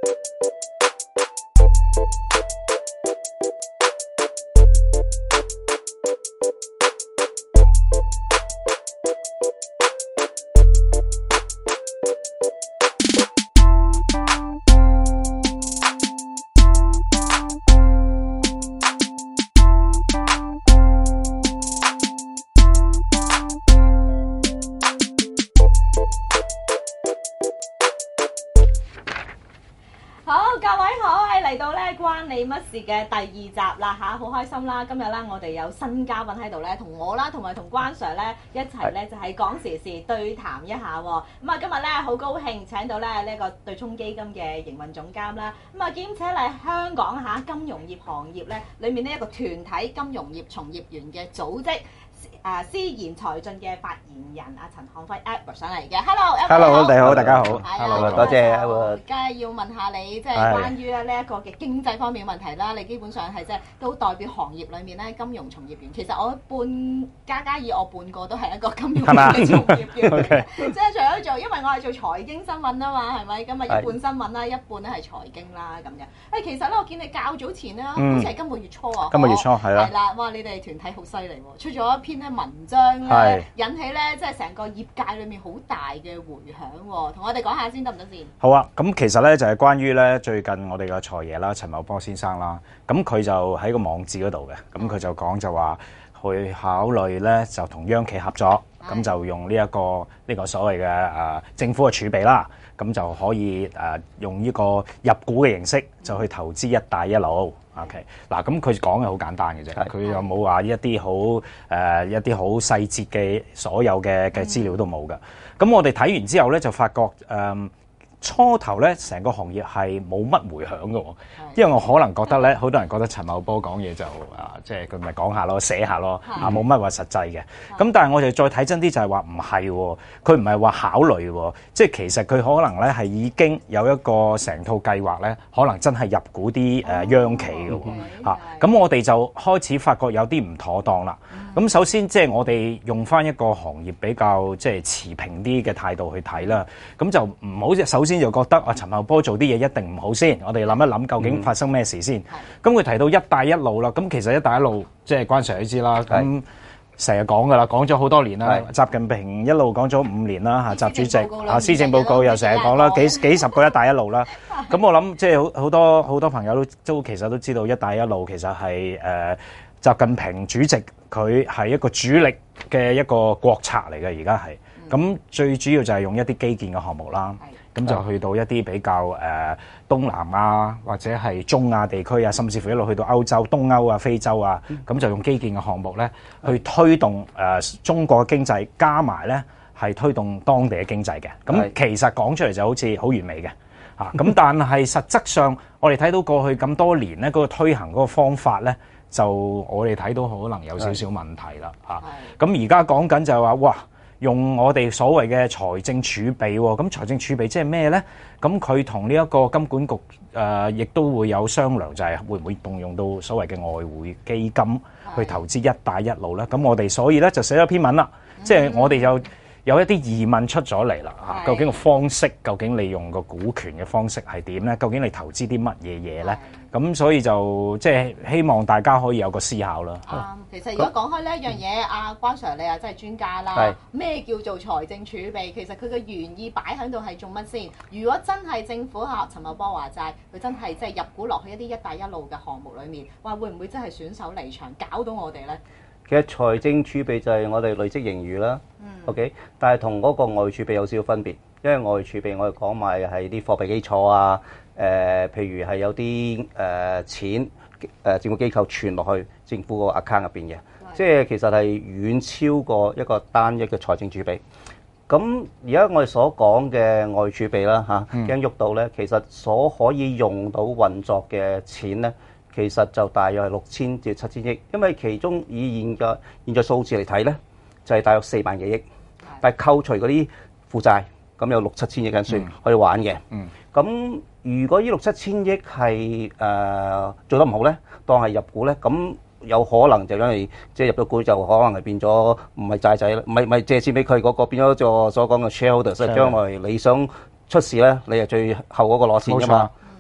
好，各位好，嚟到咧關你乜事嘅第二集啦嚇，好開心啦！今日咧我哋有新嘉賓喺度咧，同我啦，同埋同關 Sir 咧一齊咧就係講時事對談一下喎。咁啊，今日咧好高興請到咧呢個對沖基金嘅營運總監啦，咁啊兼且嚟香港嚇金融業行業咧裏面呢一個團體金融業從業員嘅組織。思言財進嘅發言人阿陳漢輝 Edward 上嚟嘅 ，Hello， 你好，大家好 ，Hello， 多謝 Edward。 梗係要問下你，即係關於呢一個嘅經濟方面嘅問題啦。你基本上係即係都代表行業裏面咧金融從業員。其實我加以我半個都係一個金融嘅從業員嘅，即係除咗做，因為我係做財經新聞啊嘛，係咪？咁啊一半新聞啦，一半咧係財經啦咁樣。其實咧我見你較早前咧，好似係今個月初啊， 今個月初係啦， 係啦，哇！你哋團體好犀利喎，出咗一篇咧文章咧，引起咧即係成個業界裏面好大嘅迴響喎，同我哋講下先得唔得先？ 好啊，咁其實咧就係關於咧最近我哋嘅財爺啦，陳茂波先生啦，咁佢就喺個網誌嗰度嘅，咁佢就講就話去考慮咧就同央企合作，咁就用呢個所謂嘅政府嘅儲備啦，咁就可以用呢個入股嘅形式就去投資一帶一路。OK， 嗱咁佢講嘅好簡單嘅啫，佢又冇話一啲好細節嘅所有嘅資料都冇㗎。咁我哋睇完之後咧，就發覺初頭咧，成個行業係冇乜迴響嘅，因為我可能覺得咧，好多人覺得陳茂波講嘢就即係佢咪講下咯，寫下咯，冇乜話實際嘅。咁但係我哋再睇真啲就係話唔係喎，佢唔係話考慮喎，即係其實佢可能咧係已經有一個成套計劃咧，可能真係入股啲央企嘅喎。咁我哋就開始發覺有啲唔妥當啦。咁首先即係我哋用翻一個行業比較即係持平啲嘅態度去睇啦，咁就唔好首先就覺得陳茂波做啲嘢一定唔好先，我哋諗一諗究竟發生咩事先。咁佢提到一帶一路啦，咁其實一帶一路即係關 Sir 都知啦，咁成日講噶啦，講咗好多年啦，習近平一路講咗5年啦，習主席施政報告又成日講啦，幾十個一帶一路啦。咁我諗即係好多朋友都其實都知道一帶一路其實係習近平主席佢係一個主力嘅一個國策嚟嘅，而家係咁最主要就係用一啲基建嘅項目啦，咁就去到一啲比較東南亞或者係中亞地區啊，甚至乎一路去到歐洲、東歐啊、非洲啊，咁就用基建嘅項目咧去推動中國嘅經濟，加埋咧係推動當地嘅經濟嘅。咁其實講出嚟就好似好完美嘅嚇，咁但係實質上我哋睇到過去咁多年咧，嗰個推行嗰個方法咧，就我哋睇到可能有少少問題啦嚇。咁而家講緊就係話，哇！用我哋所謂嘅財政儲備喎，咁財政儲備即係咩咧？咁佢同呢一個金管局亦都會有商量，就係會唔會動用到所謂嘅外匯基金去投資一帶一路咧？咁我哋所以咧就寫咗篇文啦，即係我哋有一啲疑問出咗嚟啦嚇，究竟個方式，究竟你用個股權嘅方式係點咧？究竟你投資啲乜嘢嘢咧？咁所以就即係希望大家可以有個思考啦。 其實如果講開呢一樣嘢，阿關 Sir 你又真係專家啦。咩叫做財政儲備？其實佢嘅原意擺喺度係做乜先？如果真係政府嚇陳茂波話齋，佢真係即係入股落去一啲一帶一路嘅項目裡面，話會唔會真係損手離場，搞到我哋咧？ 其實財政儲備就係我哋累積盈餘啦，OK， 但係同嗰個外儲備有少少分別，因為外儲備我哋講埋係啲貨幣基礎啊，譬如係有啲錢政府機構存落去政府個 account 入邊嘅，即係其實係遠超過一個單一嘅財政儲備。咁而家我哋所講嘅外儲備啦嚇，驚喐到咧，其實所可以用到運作嘅錢咧，其實就大約係6000至7000億，因為其中以現在數字嚟睇咧，就係大約4萬幾億，但係扣除嗰啲負債，咁有6、7千億緊算可以玩嘅。咁如果呢6、7千億係做得唔好咧，當係入股咧，咁有可能就因為即係入咗股就可能係變咗唔係債仔啦，唔係借錢俾佢嗰個變咗做所講嘅 shareholder， 所以將來你想出事咧，你係最後嗰個攞錢㗎嘛。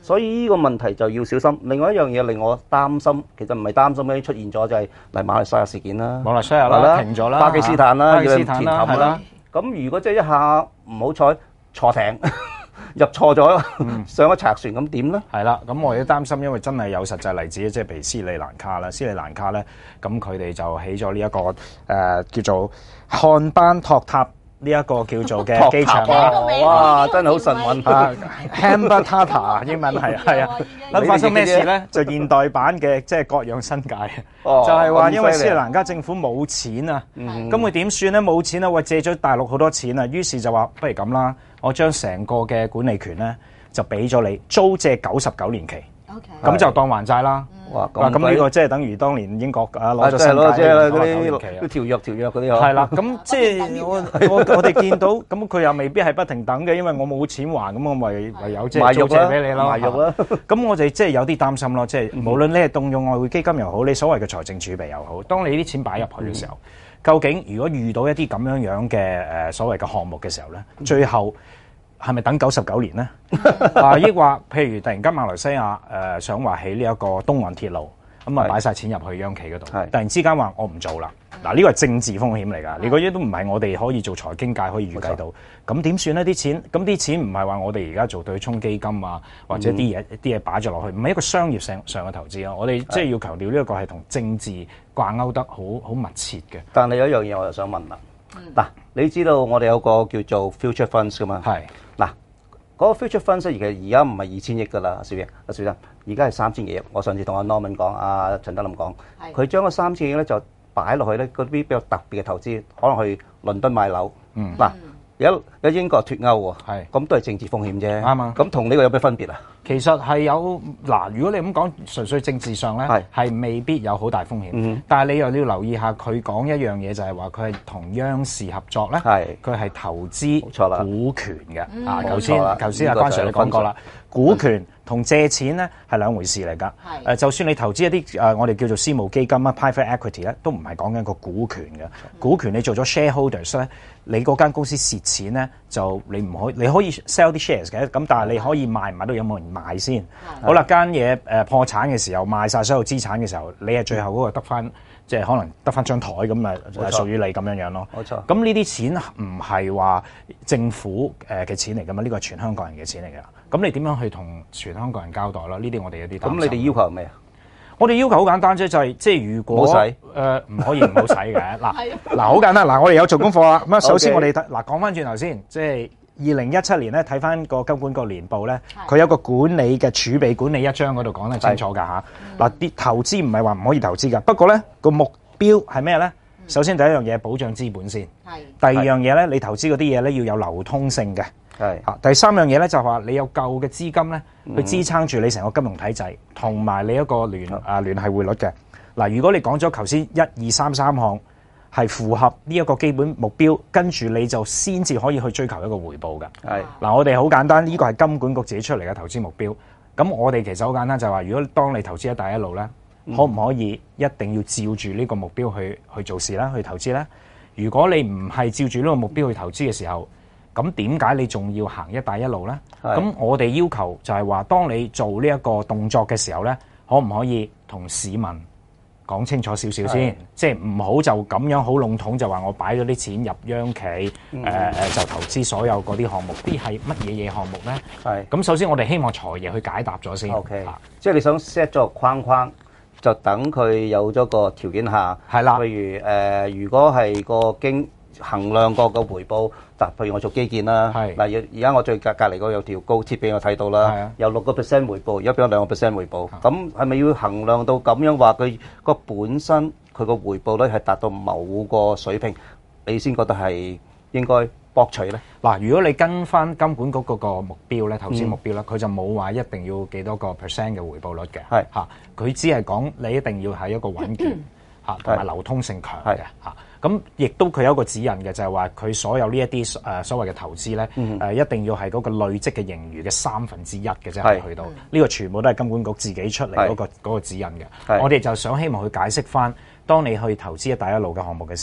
所以呢個問題就要小心。另外一樣嘢令我擔心，其實唔係擔心，已經出現咗就係嚟馬來西亞事件啦， 馬來西亞啦停咗啦， 巴基斯坦啦， 巴基斯坦啦，係啦。 咁如果即係一下唔好彩坐艇入錯咗，上咗賊船咁點咧？ 係啦，咁我亦都擔心，因為真係有實際例子，即係譬如斯里蘭卡啦，斯里蘭卡咧，咁佢哋就起咗呢一個叫做漢班托塔。呢一個叫做嘅機場哇，真係好神韻啊 ！Hambantota 英文係啊，咁發生咩事咧？就現代版嘅即係各樣新界，就係話因為斯里蘭卡政府冇錢啊，咁佢點算咧？冇錢啊，喂借咗大陸好多錢啊，於是就話不如咁啦，我將成個嘅管理權咧就俾咗你，租借99年期，咁就當還債啦。哇！咁呢個即係等於當年英國攞咗新界嗰啲條約嗰啲係啦，咁即係我哋見到咁佢又未必係不停等嘅，因為我冇錢還，咁我唯有即係租借俾你咯。 賣肉啦！ 咁我哋即係有啲擔心咯，即係無論你係動用外匯基金又好，你所謂嘅財政儲備又好，當你啲錢擺入去嘅時候，究竟如果遇到一啲咁樣嘅所謂嘅項目嘅時候咧，最後係咪等99年咧？抑或譬如突然間馬來西亞想話起呢一個東岸鐵路，咁啊擺晒錢入去央企嗰度，突然之間話我唔做啦。嗱，呢個係政治風險嚟㗎，呢個嘢都唔係我哋可以做財經界可以預計到。咁點算呢？啲錢咁啲錢唔係話我哋而家做對沖基金啊，或者啲嘢擺咗落去，唔係一個商業上嘅投資啊。我哋即係要強調呢一個係同政治掛鈎得好密切嘅。 但係有一樣嘢我就想問啦，嗱，你知道我哋有個叫做 future funds 㗎嘛？係。嗱，嗰個 future funds 其實而家唔係2000億㗎啦，小生，而家係3000幾億。我上次同阿 Norman 講，阿陳德林講，佢將個3000億咧就擺落去咧嗰啲比較特別嘅投資，可能去倫敦買樓。嗱，有英國脱歐喎，咁都係政治風險啫。啱啊。咁同呢個有咩分別啊？ 其實係有嗱，如果你咁講，純粹政治上咧，係未必有好大風險。但係你又要留意下，佢講一樣嘢就係話佢係同央視合作咧，佢係投資股權嘅。啊，頭先阿關 Sir 你講過啦，股權同借錢咧係兩回事嚟㗎。就算你投資一啲我哋叫做私募基金啊 （private equity） 咧，都唔係講緊個股權嘅。股權你做咗 shareholders 咧，你嗰間公司蝕錢咧，就你可以 sell 啲 shares 嘅，咁但係你可以賣唔賣到有冇人賣先？好啦，間嘢破產嘅時候賣晒所有資產嘅時候，你係最後嗰個得翻，即係可能得翻張台咁啊，屬於你咁樣樣咯。冇錯。咁呢啲錢唔係話政府嘅錢嚟㗎嘛？呢個係全香港人嘅錢嚟㗎。咁你點樣去同全香港人交代咯？呢啲我哋有啲擔心。 咁你哋要求係咩啊？ 我哋要求好簡單啫，就係即係如果唔可以唔好使嘅。嗱好簡單。嗱，我哋有做功課啦。咁啊，首先我哋講翻轉頭先，即係2017年咧，睇翻個金管局年報咧，佢有個管理嘅儲備管理一章嗰度講得清楚㗎嚇。嗱，啲投資唔係話唔可以投資㗎，不過咧個目標係咩咧？首先第一樣嘢保障資本先，第二樣嘢咧，你投資嗰啲嘢咧要有流通性嘅。第三樣嘢咧就係話你有夠嘅資金咧去支撐住你成個金融體制，同埋你一個聯繫匯率嘅。嗱，如果你講咗頭先1、2、3項係符合呢一個基本目標，跟住你就先至可以去追求一個回報㗎。嗱，我哋好簡單，呢個係金管局自己出嚟嘅投資目標。咁我哋其實好簡單，就係話，如果當你投資一帶一路咧，可唔可以一定要照住呢個目標去做事啦，去投資咧？如果你唔係照住呢個目標去投資嘅時候，咁點解你仲要行一帶一路咧？咁我哋要求就係話，當你做呢一個動作嘅時候咧，可唔可以同市民講清楚少少先？即係唔好就咁樣好籠統就話我擺咗啲錢入央企，就投資所有嗰啲項目，啲係乜嘢項目咧？咁首先我哋希望財爺去解答咗先。 即係你想 set 咗個框框，就等佢有咗個條件下， 係啦。 譬如如果係個經衡量過個回報，譬如我做基建啦，嗱而家我最隔離嗰有條高鐵俾我睇到啦，有6% 回報，而家俾我2% 回報，咁係咪要衡量到咁樣話佢個本身佢個回報率係達到某個水平，你先覺得係應該博取咧？ 嗱，如果你跟翻金管局嗰個目標咧，投資目標咧，佢就冇話一定要幾多個 percent 嘅回報率嘅，佢只係講你一定要係一個穩健同埋流通性強嘅嚇。咁亦都佢有一個指引嘅，就係話佢所有呢一啲所謂嘅投資咧，一定要係嗰個累積嘅盈餘嘅1/3嘅啫，去到呢個全部都係金管局自己出嚟嗰個指引嘅。我哋就想希望去解釋翻，當你去投資一帶一路嘅項目嘅時候，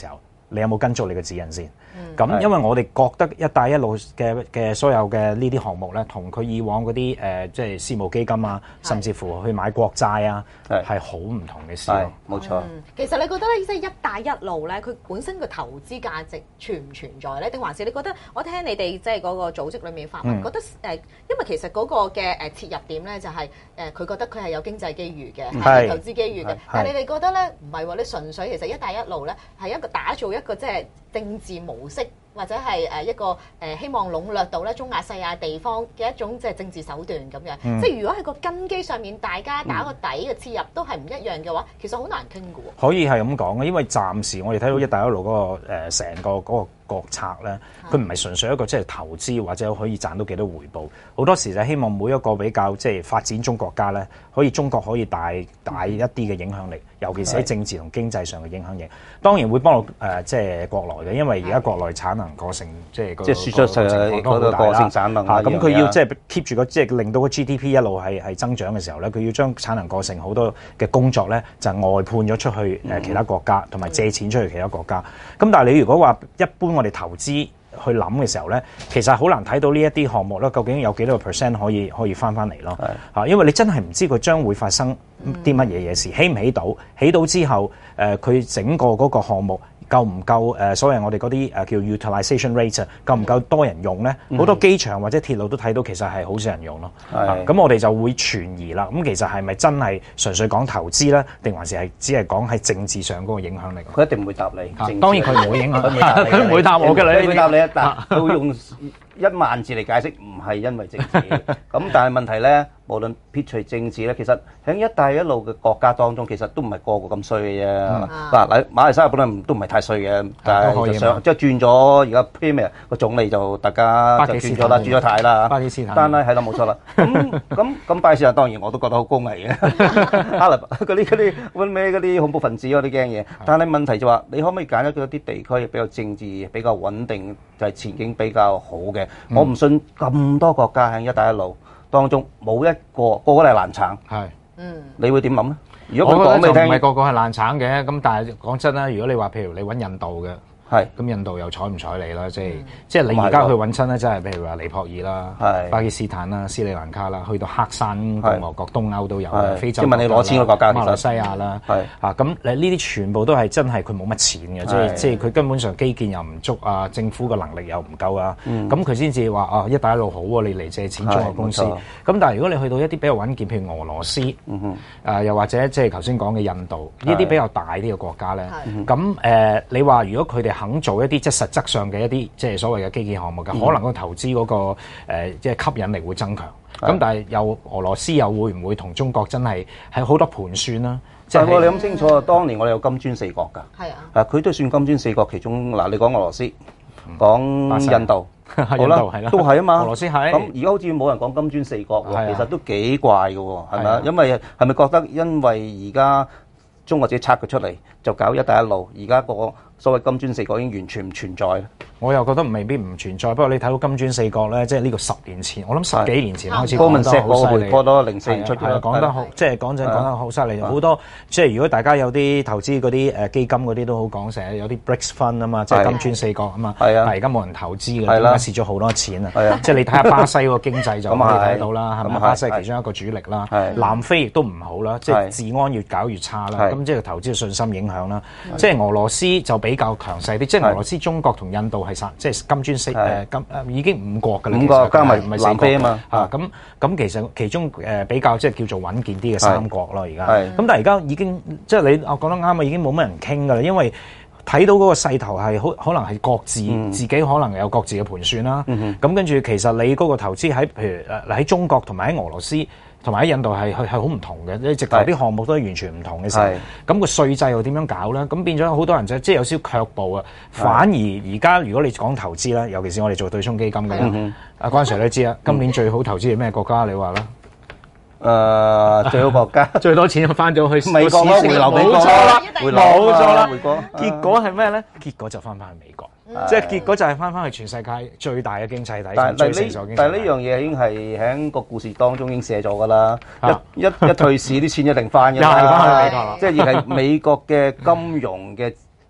你有冇跟足你嘅指引先？咁因為我哋覺得一帶一路嘅所有嘅呢啲項目咧，同佢以往嗰啲即係私募基金啊，甚至乎去買國債啊，係好唔同嘅事咯。 冇錯。 其實你覺得咧，即係一帶一路咧，佢本身個投資價值存唔存在咧？定還是你覺得我聽你哋即係嗰個組織裡面發問，覺得因為其實嗰個嘅切入點咧就係佢覺得佢係有經濟機遇嘅，係投資機遇嘅。但係你哋覺得咧唔係喎？你純粹其實一帶一路咧係一個打造一個即係政治模式，或者係一個希望籠絡到咧中亞細亞地方嘅一種即係政治手段咁樣。即係如果喺個根基上面，大家打個底嘅切入都係唔一樣嘅話，其實好難傾嘅喎。 可以係咁講嘅，因為暫時我哋睇到一帶一路嗰個成個嗰個國策咧，佢唔係純粹一個即係投資或者可以賺到幾多回報，好多時就希望每一個比較即係發展中國家咧，中國可以大一啲嘅影響力，尤其是喺政治同經濟上嘅影響力。當然會幫到即係國內嘅，因為而家國內產能過剩，即係輸出嗰個過剩產能咁佢要即係 keep 住即係令到個 GDP 一路係增長嘅時候咧，佢要將產能過剩好多嘅工作咧就外判咗出去其他國家，同埋借錢出去其他國家。咁但係你如果話一般我哋投資去諗嘅時候咧，其實好難睇到呢一啲項目咧，究竟有幾多個 percent 可以翻嚟咯？因為你真係唔知佢將會發生啲乜嘢嘢事，起唔起到？起到之後，佢整個嗰個項目夠唔夠所謂我哋嗰啲叫 utilization rate 夠唔夠多人用咧？好多機場或者鐵路都睇到其實係好少人用咯。咁我哋就會存疑啦。咁其實係咪真係純粹講投資咧，定還是只係講喺政治上嗰個影響力？ 佢一定唔會答你。 當然佢唔會影響，佢唔會答我嘅。 佢會答你一答，佢會用1萬字嚟解釋，唔係因為政治。咁但係問題咧，無論撇除政治咧，其實喺一帶一路嘅國家當中，其實都唔係個個咁衰嘅啫。嗱，馬來西亞本來都唔係太衰嘅，但係就上即係轉咗而家 Premier 個總理就大家就轉咗啦，轉咗軚啦。 巴基斯坦。 但係係啦，冇錯啦。咁巴基斯坦當然我都覺得好高危嘅，阿拉伯嗰啲咩嗰啲恐怖分子嗰啲驚嘢。但係問題就話，你可唔可以揀一啲地區比較政治比較穩定，就係前景比較好嘅？我唔信咁多國家喺一帶一路當中冇一個個都係爛橙。 係， 你會點諗咧？如果佢講俾你聽， 唔係個個係爛橙嘅，咁但係講真啦，如果你話譬如你揾印度嘅。係，咁印度又睬唔睬你啦？即係你而家去揾親咧，真係譬如話尼泊爾啦、巴基斯坦啦、斯里蘭卡啦，去到黑山共和國、東歐都有，非洲。 即係問你攞錢嘅國家， 馬來西亞啦，咁呢啲全部都係真係佢冇乜錢嘅，即係佢根本上基建又唔足啊，政府嘅能力又唔夠啊，咁佢先至話一帶一路好喎，你嚟借錢中國公司。咁但係如果你去到一啲比較穩健，譬如俄羅斯，又或者即係頭先講嘅印度呢啲比較大啲嘅國家咧，咁你話如果佢哋肯做一啲即係實質上嘅一啲即係所謂嘅基建項目嘅，可能個投資嗰個即係吸引力會增強。咁但係又俄羅斯又會唔會同中國真係係好多盤算啦？ 但係你諗清楚啊，當年我哋有金磚四國㗎， 係啊， 佢都算金磚四國其中嗱，你講俄羅斯，講印度，好啦，都係啊嘛。 俄羅斯係。 咁而家好似冇人講金磚四國喎，其實都幾怪㗎喎，係咪啊？因為係咪覺得因為而家中國自己拆佢出嚟，就搞一帶一路，而家個所謂金磚四國已經完全唔存在咧？ 我又覺得未必唔存在，不過你睇到金磚四國咧，即係呢個10年前，我諗10幾年前開始講得好犀利。 過多04年出嘅， 講得好，即係講真講得好犀利。好多即係如果大家有啲投資嗰啲基金嗰啲都好講，成日有啲 BRICS Fund 啊嘛，即係金磚四國啊嘛。但係而家冇人投資嘅，點解蝕咗好多錢啊？即係你睇下巴西個經濟就可以睇到啦，係咪？巴西係其中一個主力啦，南非亦都唔好啦，即係治安越搞越差啦，咁即係投資嘅信心影響啦。即係俄羅斯就比較強勢啲，即係俄羅斯、中國同印度係即係金磚四已經5國㗎啦，5個加埋唔係4國啊嘛。咁其實其中比較即係叫做穩健啲嘅3國咯，而家。咁但係而家已經即係我講得啱啊，已經冇乜人傾㗎啦，因為睇到嗰個勢頭係可能係各自自己可能有各自嘅盤算啦。咁跟住其實你嗰個投資喺譬如喺中國同埋喺俄羅斯同埋喺印度係好唔同嘅，你直頭啲項目都係完全唔同嘅時候，咁個稅制又點樣搞咧？咁變咗好多人即係有少少卻步啊。反而而家如果你講投資咧，尤其是我哋做對沖基金嘅，阿關 Sir 都知啦，今年最好投資係咩國家？你話啦？ 最好國家最多錢翻咗去美國咯，回流美國啦，冇錯啦。 回國結果係咩咧？結果就翻去美國，即係結果就係翻去全世界最大嘅經濟體，最成熟經濟體。 但係呢樣嘢已經係喺個故事當中已經寫咗㗎啦。一退市啲錢一定翻㗎啦。 又係翻去美國啦。 即係而係美國嘅金融嘅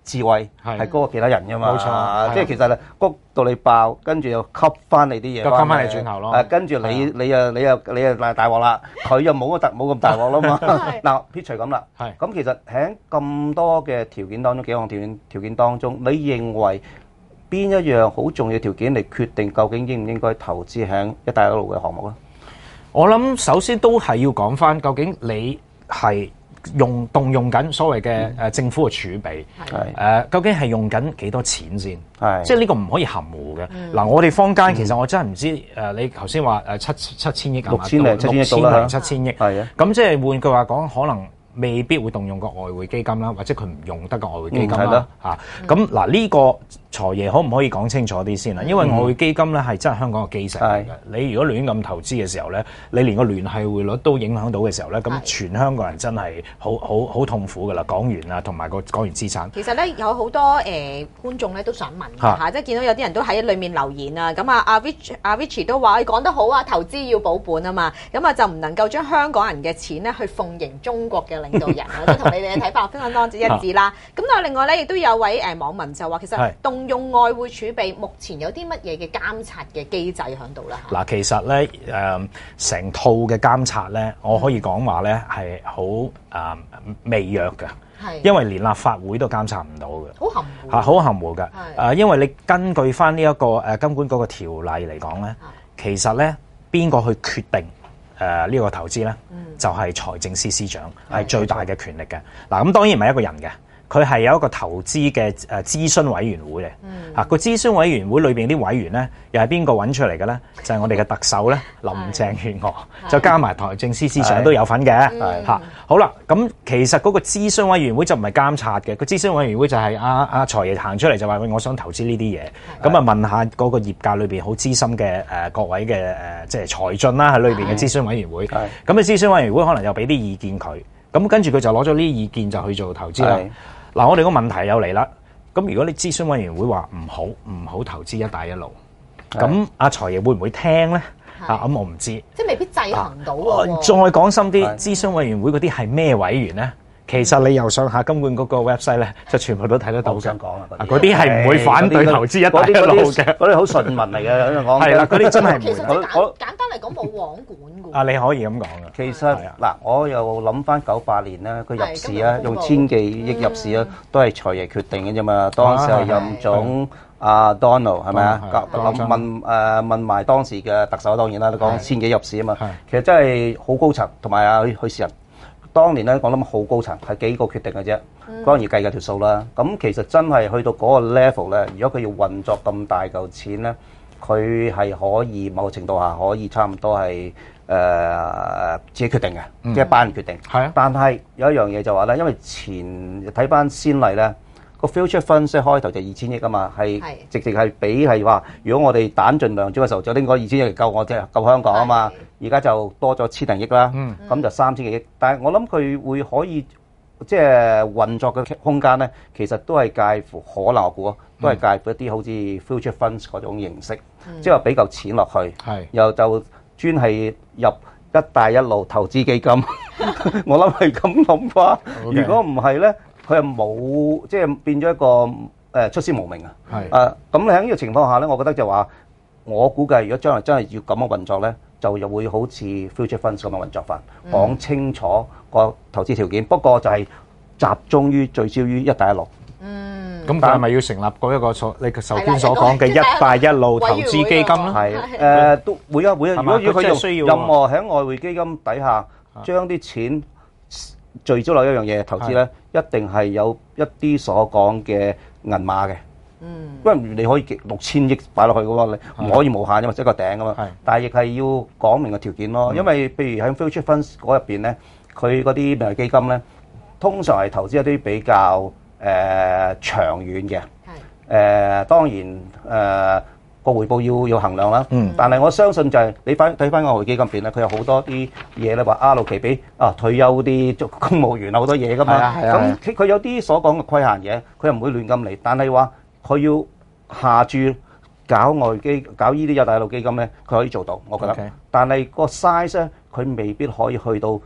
智慧係係高過其他人噶嘛， 冇錯即係其實谷到你爆，跟住又吸翻你啲嘢， 又吸翻你轉頭咯跟住你又大鑊啦，佢又冇咁大鑊啦嘛。嗱，撇除咁啦， 係咁其實喺咁多嘅條件當中，幾項條件當中，你認為邊一樣好重要條件嚟決定究竟應唔應該投資喺一帶一路嘅項目咧？ 我諗首先都係要講翻，究竟你係動用緊所謂嘅政府嘅儲備，究竟係用緊幾多錢先？即係呢個唔可以含糊嘅。嗱，我哋坊間其實我真係唔知你頭先話七千億六千零七千億， 係啊。咁即係換句話講，可能未必會動用個外匯基金啦，或者佢唔用得個外匯基金啦嚇。咁嗱，呢個財爺可唔可以講清楚啲先啊？因為外匯基金咧係真係香港嘅基石嚟嘅。你如果亂咁投資嘅時候咧，你連個聯繫匯率都影響到嘅時候咧，咁全香港人真係好痛苦㗎啦。港元啊，同埋個港元資產。 其實咧有好多觀眾咧都想問下，即係見到有啲人都喺裏面留言啊。咁阿 Richie 都話：你講得好啊，投資要保本啊嘛。咁啊就唔能夠將香港人嘅錢咧去奉迎中國嘅領導人啊，都同你哋嘅睇法非常之一致啦。咁但係另外咧，亦都有位網民就話，其實動用外匯儲備目前有啲乜嘢嘅監察嘅機制喺度啦？ 嗱，其實咧成套嘅監察咧，我可以講話咧係好微弱嘅，因為連立法會都監察唔到嘅， 好含糊好含糊嘅。因為你根據翻呢一個金管局嘅條例嚟講咧，其實咧邊個去決定呢個投資咧，就係財政司司長係最大嘅權力嘅。嗱，咁當然唔係一個人嘅。佢係有一個投資嘅諮詢委員會嚟，個諮詢委員會裏邊啲委員咧，又係邊個揾出嚟嘅咧？就係我哋嘅特首咧，林鄭月娥，就加埋財政司司長都有份嘅嚇。好啦，咁其實嗰個諮詢委員會就唔係監察嘅，個諮詢委員會就係阿財爺行出嚟就話：喂，我想投資呢啲嘢，咁啊問下嗰個業界裏邊好資深嘅各位嘅即係財進啦喺裏邊嘅諮詢委員會，咁啊諮詢委員會可能又俾啲意見佢，咁跟住佢就攞咗呢啲意見就去做投資啦。嗱，我哋個問題又嚟啦。咁如果你諮詢委員會話唔好投資一帶一路，咁阿財爺會唔會聽咧？咁我唔知， 即係未必制衡到喎。 再講深啲，諮詢委員會嗰啲係咩委員咧？其實你又上下金管局個 website 咧，就全部都睇得到嘅。 我想講啊， 嗰啲係唔會反對投資一帶一路嘅， 嗰啲好順民嚟嘅。咁樣講係啦，嗰啲真係唔會。 其實簡單嚟講冇網管㗎。 啊，你可以咁講嘅。 其實嗱，我又諗翻98年咧，佢入市啊，用千幾億入市啊，都係財爺決定嘅啫嘛。當時係任總阿 Donald 係咪啊？問埋當時嘅特首當然啦，你講千幾入市啊嘛。其實真係好高層，同埋阿許仕仁。當年咧，我諗好高層係幾個決定嘅啫，當然計嘅條數啦。咁其實真係去到嗰個 level 咧，如果佢要運作咁大嚿錢咧，佢係可以某個程度下可以差唔多係自己決定嘅，即係班人決定。係啊。但係有一樣嘢就話咧，因為前睇翻先例咧，個 future fund 開頭就2000億啊嘛，係直直係比係話，如果我哋彈盡量足嘅時候，就應該2000億嚟夠我啫，夠香港啊嘛。而家就多咗千零億啦，咁就3000幾億。但係我諗佢會可以即係運作嘅空間咧，其實都係介乎可能我估都係介乎一啲好似 future funds 嗰種形式，即係話俾嚿錢落去，又就專係入一帶一路投資基金。我諗係咁諗法。如果唔係咧，佢係冇即係變咗一個出師無名啊。咁你喺呢個情況下咧，我覺得就話我估計，如果將來真係要咁樣運作咧，就又會好似 future funds 咁樣運作法，講清楚個投資條件。不過就係集中於聚焦於一帶一路。 咁但係咪要成立嗰一個你頭先所講嘅一帶一路投資基金咧？ 係都會啊會啊。如果佢用任何喺外匯基金底下將啲錢聚焦落一樣嘢投資咧，一定係有一啲所講嘅銀碼嘅。因為你可以6000億擺落去嘅喎，你唔可以無限，因為即係個頂啊嘛。但係亦係要講明個條件咯。因為譬如喺 future funds 嗰入邊咧，佢嗰啲未來基金咧，通常係投資一啲比較長遠嘅。當然個回報要衡量啦。但係我相信就係你睇翻個外匯基金邊咧，佢有好多啲嘢咧話亞期俾退休啲公務員好多嘢噶嘛。咁佢有啲所講嘅規限嘢，佢又唔會亂咁嚟。但係話佢要下注搞呢啲一帶一路基金咧，佢可以做到，我覺得。但係個 size 咧，佢未必可以去到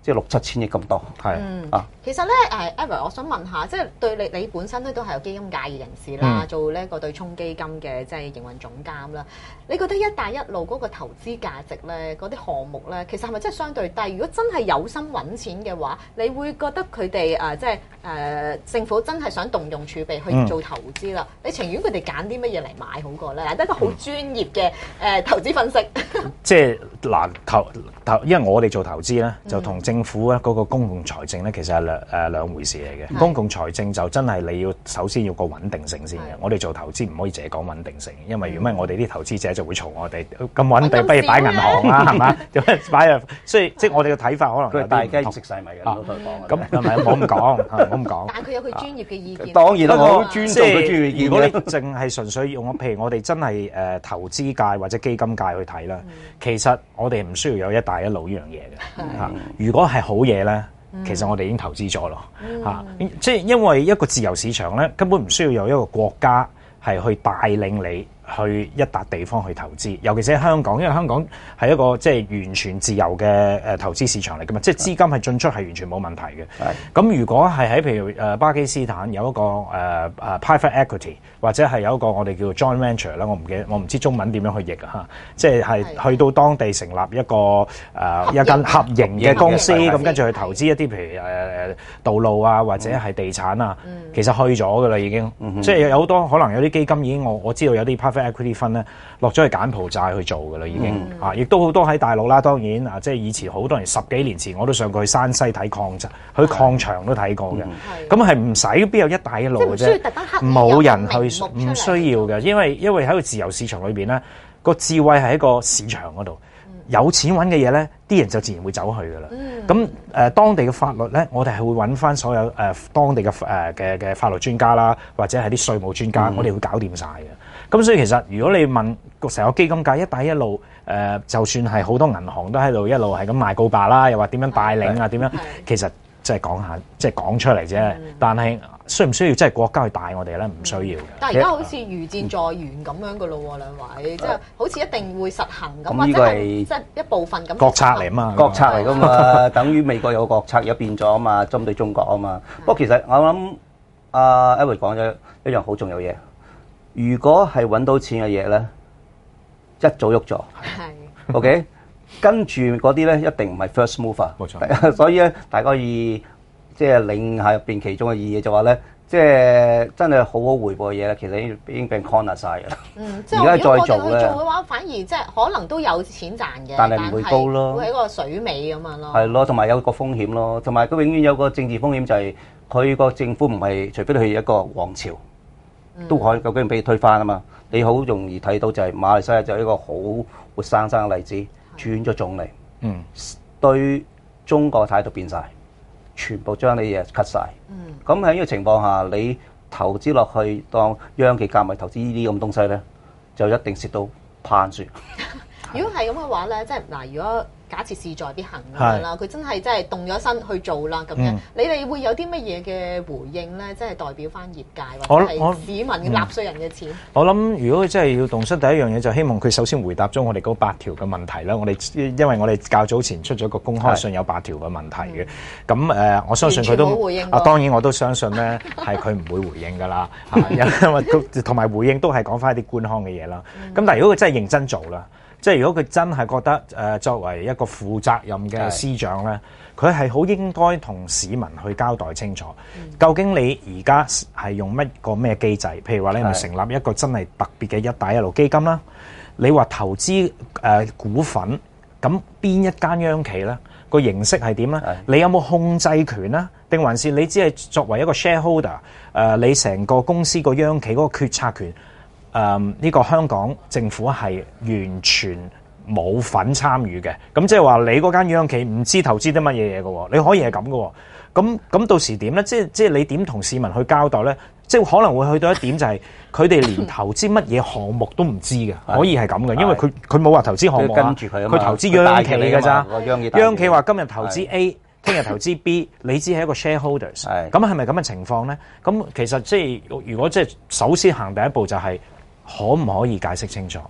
即係6、7千億咁多。 係啊， 其實咧Edward，我想問下，即係對你本身咧都係有基金界嘅人士啦，做呢個對沖基金嘅即係營運總監啦。你覺得一帶一路嗰個投資價值咧，嗰啲項目咧，其實係咪真係相對低？如果真係有心揾錢嘅話，你會覺得佢哋即係政府真係想動用儲備去做投資啦？你情願佢哋揀啲乜嘢嚟買好過咧？得一個好專業嘅投資分析。 即係嗱因為我哋做投資咧，就同政府咧嗰個公共財政咧，其實係兩回事嚟嘅。公共財政就真係你要首先要個穩定性先嘅。我哋做投資唔可以淨係講穩定性，因為如果唔係我哋啲投資者就會嘈我哋咁穩定，不如擺銀行啦，係嘛？擺入，所以即係我哋嘅睇法可能有啲唔同。大雞食細米嘅，都同佢講。 咁係咪？冇咁講，冇咁講。 但係佢有佢專業嘅意見。 當然啦，我好尊重佢專業意見。 如果你淨係純粹用譬如我哋真係投資界或者基金界去睇啦，其實我哋唔需要有一帶一路呢樣嘢嘅嚇。如果係好嘢咧，其實我哋已經投資咗咯嚇。即係因為一個自由市場咧，根本唔需要有一個國家係去帶領你去一笪地方去投資，尤其是喺香港，因為香港係一個即係完全自由嘅投資市場嚟㗎嘛，即係資金係進出係完全冇問題嘅。咁如果係喺譬如巴基斯坦有一個private equity，或者係有一個我哋叫做 joint venture 啦，我唔知中文點樣去譯嚇，即係去到當地成立一個一間合營嘅公司，咁跟住去投資一啲譬如道路啊或者係地產啊，其實去咗㗎啦已經，即係有好多可能有啲基金已經我知道有啲 private equity fund 咧落咗去柬埔寨去做㗎啦已經亦都好多喺大陸啦，當然即係以前好多年10幾年前我都上過去山西睇礦場都睇過嘅，咁係唔使邊有一帶一路嘅啫，冇人去。唔需要嘅，因為喺個自由市場裏邊咧，個智慧係喺個市場嗰度，有錢揾嘅嘢咧，啲人就自然會走去噶啦。咁當地嘅法律咧，我哋係會揾翻所有當地嘅法律專家啦，或者係啲稅務專家，我哋會搞掂晒嘅。咁所以其實如果你問個成個基金界一帶一路就算係好多銀行都喺度一路係咁賣告白啦，又話點樣帶領啊點樣，其實即係講下即係講出嚟啫，但係。需唔需要即係國家去帶我哋咧？唔需要嘅。 但係而家好似如箭在弦咁樣嘅咯喎，兩位即係好似一定會實行咁，或者係即係一部分咁。 國策嚟嘛， 國策嚟噶嘛，等於美國有個國策而家變咗啊嘛，針對中國啊嘛。不過其實我諗阿 Edward 講咗一樣好重要嘢，如果係揾到錢嘅嘢咧，一早喐咗。係。OK， 跟住嗰啲咧一定唔係 first mover。冇錯。所以咧，大家可以。即係領下入邊其中嘅意義就話咧，即係真係好好回報嘅嘢咧，其實已經俾人 corner 晒㗎啦。 即係如果我哋去做嘅話，反而即係可能都有錢賺嘅， 但係唔會高咯， 會喺個水尾咁樣咯。 係咯，同埋有個風險咯，同埋佢永遠有個政治風險就係佢個政府唔係，除非佢係一個王朝，都可以究竟俾佢推翻啊嘛。你好容易睇到就係馬來西亞就係一個好活生生嘅例子，轉咗總理，對中國態度變晒。全部將你嘢 cut 晒，咁喺呢個情況下，你投資落去當央企夾埋投資呢啲咁東西咧，就一定蝕到攀樹。 如果係咁嘅話咧，即係嗱，如果假設事在必行咁樣啦，佢真係真係動咗身去做啦咁樣，你哋會有啲乜嘢嘅回應咧？即係代表翻業界或者係市民嘅納稅人嘅錢。我諗如果佢真係要動身，第一樣嘢就希望佢首先回答咗我哋嗰8條嘅問題啦。因為我哋較早前出咗個公開信，有8條嘅問題嘅。咁我相信佢都當然我都相信咧，係佢唔會回應㗎啦。因為同埋回應都係講翻一啲官腔嘅嘢啦。咁但係如果佢真係認真做啦。即係如果佢真係覺得作為一個負責任嘅司長咧，佢係好應該同市民去交代清楚，究竟你而家係用咩機制？譬如話你咪成立一個真係特別嘅一帶一路基金啦，你話投資股份，咁邊一間央企咧？個形式係點咧？你有冇控制權啦？定還是你只係作為一個 shareholder？你成個公司個央企嗰個決策權？呢個香港政府係完全冇份參與嘅，咁即係話你嗰間央企唔知投資啲乜嘢嘢嘅喎，你可以係咁嘅喎，咁到時點咧？即係你點同市民去交代咧？即係可能會去到一點就係佢哋連投資乜嘢項目都唔知嘅，可以係咁嘅，因為佢冇話投資項目啊，佢投資央企嘅咋，央企話今日投資 A。聽日投資 B， 你只係一個 shareholders， 咁係咪咁嘅情況咧？咁其實即係如果即係首先行第一步就係可唔可以解釋清楚？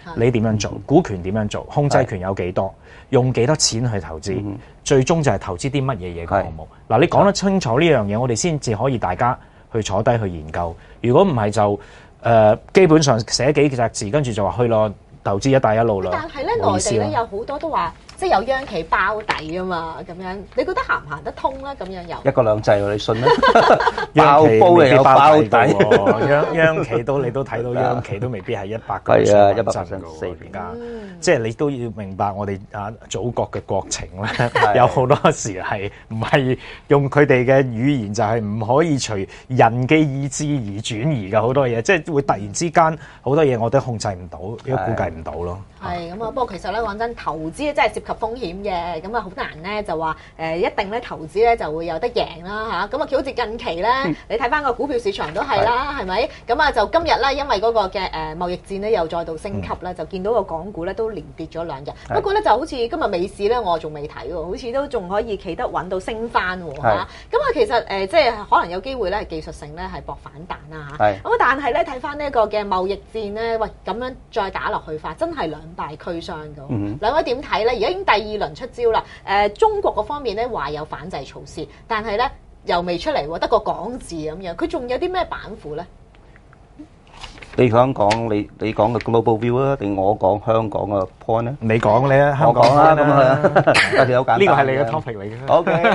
你點樣做，股權點樣做，控制權有幾多，用幾多錢去投資，最終就係投資啲乜嘢嘢嘅項目。嗱，你講得清楚呢樣嘢，我哋先至可以大家去坐低去研究。如果唔係就基本上寫幾隻字，跟住就話去咯，投資一帶一路啦。 但係咧，內地咧有好多都話，即係有央企包底啊嘛，咁樣你覺得行唔行得通咧？咁樣又一國兩制喎，你信咩？ 央企包煲又有包底喎，央企都你都睇到，央企都未必係100% 係啊100% 真㗎而家，即係你都要明白我哋祖國嘅國情咧，有好多時係唔係用佢哋嘅語言就係唔可以隨人嘅意志而轉移嘅好多嘢，即係會突然之間好多嘢我都控制唔到，亦都估計唔到咯。 係咁啊！不過其實咧講真，投資真係涉及風險嘅，咁啊好難咧就話一定咧投資咧就會有得贏啦嚇。咁啊，好似近期咧，你睇翻個股票市場都係啦，係咪？咁啊就今日咧，因為嗰個嘅貿易戰咧又再度升級咧，就見到個港股咧都連跌咗2日。不過咧就好似今日美市咧，我仲未睇喎，好似都仲可以企得穩到升翻喎嚇。咁啊其實即係可能有機會咧係技術性咧係搏反彈啦嚇。咁啊但係咧睇翻呢個嘅貿易戰咧，喂咁樣再打落去法，真係兩敗俱傷㗎。兩位點睇咧？而家已經第2輪出招啦。中國嗰方面咧話有反制措施，但係咧又未出嚟喎，得個講字咁樣。佢仲有啲咩板斧咧？ 你想講你講嘅 global view 啊，定我講香港嘅 point 咧？ 你講你啊，香港啦，咁啊，其實好簡單。 呢個係你嘅 topic 嚟嘅。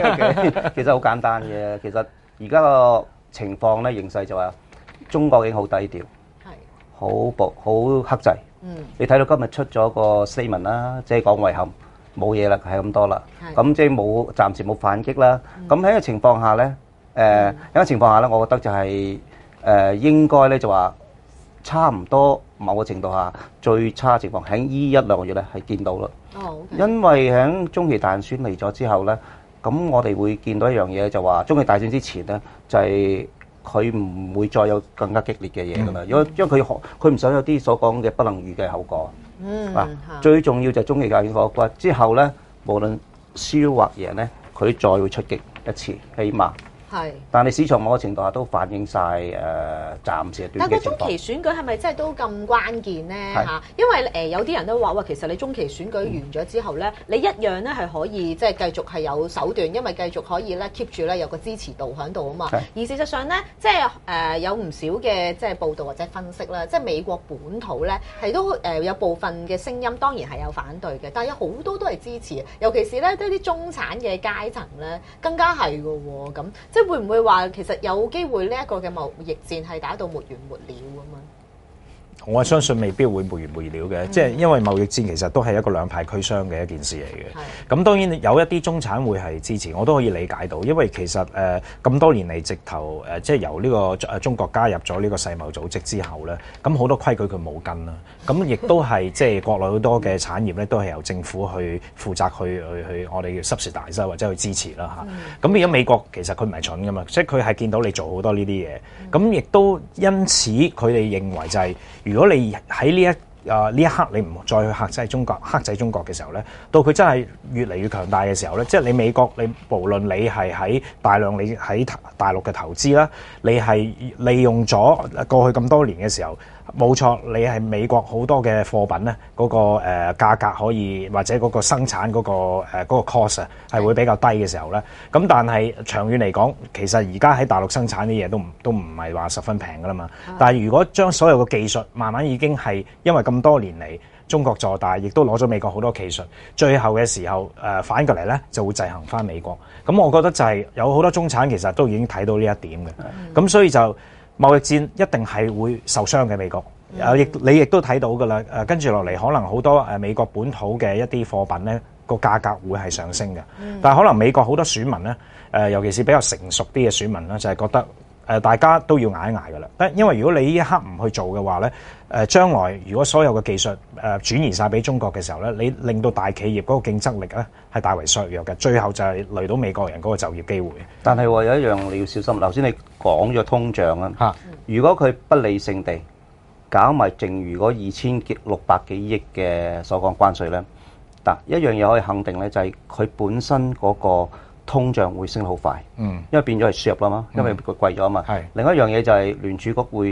OK，其實好簡單嘅。其實而家個情況咧，形勢就話中國已經好低調，好克制。你睇到今日出咗個 statement 啦，即係講遺憾，冇嘢啦，係咁多啦。咁即係暫時冇反擊啦。咁喺個情況下咧，喺個情況下咧，我覺得就係應該咧就話差唔多某個程度下最差情況喺呢1-2個月咧係見到啦。因為喺中期大選嚟咗之後咧，咁我哋會見到一樣嘢就話中期大選之前咧就係佢唔會再有更加激烈嘅嘢㗎啦。因為佢唔想有啲所講嘅不能預計後果。最重要就係中期大選過關之後咧，無論輸或贏咧，佢再會出擊一次，起碼。但係市場某個程度下都反映晒暫時嘅短期情況。但係個中期選舉係咪真係都咁關鍵咧嚇？因為有啲人都話喂，其實你中期選舉完咗之後咧，你一樣咧係可以即係繼續係有手段，因為繼續可以咧 keep 住咧有個支持度喺度啊嘛。而事實上咧，即係有唔少嘅即係報道或者分析啦，即係美國本土咧係都有部分嘅聲音，當然係有反對嘅，但係有好多都係支持，尤其是咧啲中產嘅階層咧更加係㗎喎。咁即係會唔會話其實有機會呢一個嘅貿易戰係打到沒完沒了咁樣？ 我相信未必會沒完沒了嘅，即係因為貿易戰其實都係一個兩敗俱傷嘅一件事嚟嘅。咁當然有一啲中產會係支持，我都可以理解到，因為其實咁多年嚟直頭即係由呢個中國加入咗呢個世貿組織之後咧，咁好多規矩佢冇跟啦。咁亦都係即係國內好多嘅產業咧，都係由政府去負責去我哋叫 subsidize 或者去支持啦嚇。咁而家美國其實佢唔係蠢噶嘛，即係佢係見到你做好多呢啲嘢，咁亦都因此佢哋認為就係如果你喺呢一刻你唔再去克制中國嘅時候咧，到佢真係越嚟越強大嘅時候咧，即係你美國你無論你係喺大量你喺大陸嘅投資啦，你係利用咗過去咁多年嘅時候。冇錯，你係美國好多嘅貨品咧，嗰個價格可以或者嗰個生產嗰個 cost 啊，係會比較低嘅時候咧。咁但係長遠嚟講，其實而家喺大陸生產啲嘢都唔係話十分平噶啦嘛。但係如果將所有嘅技術慢慢已經係因為咁多年嚟中國坐大，亦都攞咗美國好多技術，最後嘅時候反過嚟咧就會制衡翻美國。咁我覺得就係有好多中產其實都已經睇到呢一點嘅。咁所以就。貿易戰一定係會受傷嘅美國，你亦都睇到㗎啦。跟住落嚟可能好多美國本土嘅一啲貨品咧個價格會係上升嘅，但係可能美國好多選民咧尤其是比較成熟啲嘅選民咧，就係覺得大家都要捱一捱㗎啦。因為如果你呢一刻唔去做嘅話咧，將來如果所有嘅技術轉移晒俾中國嘅時候咧，你令到大企業嗰個競爭力咧係大為削弱嘅，最後就係累到美國人嗰個就業機會。但係有一樣你要小心，頭先你講咗通脹啊，如果佢不理性地搞埋剩餘嗰2600幾億嘅所講關稅咧，嗱一樣嘢可以肯定咧，就係佢本身嗰個通脹會升得好快，因為變咗係輸入啦嘛，因為佢貴咗啊嘛。另一樣嘢就係聯儲局會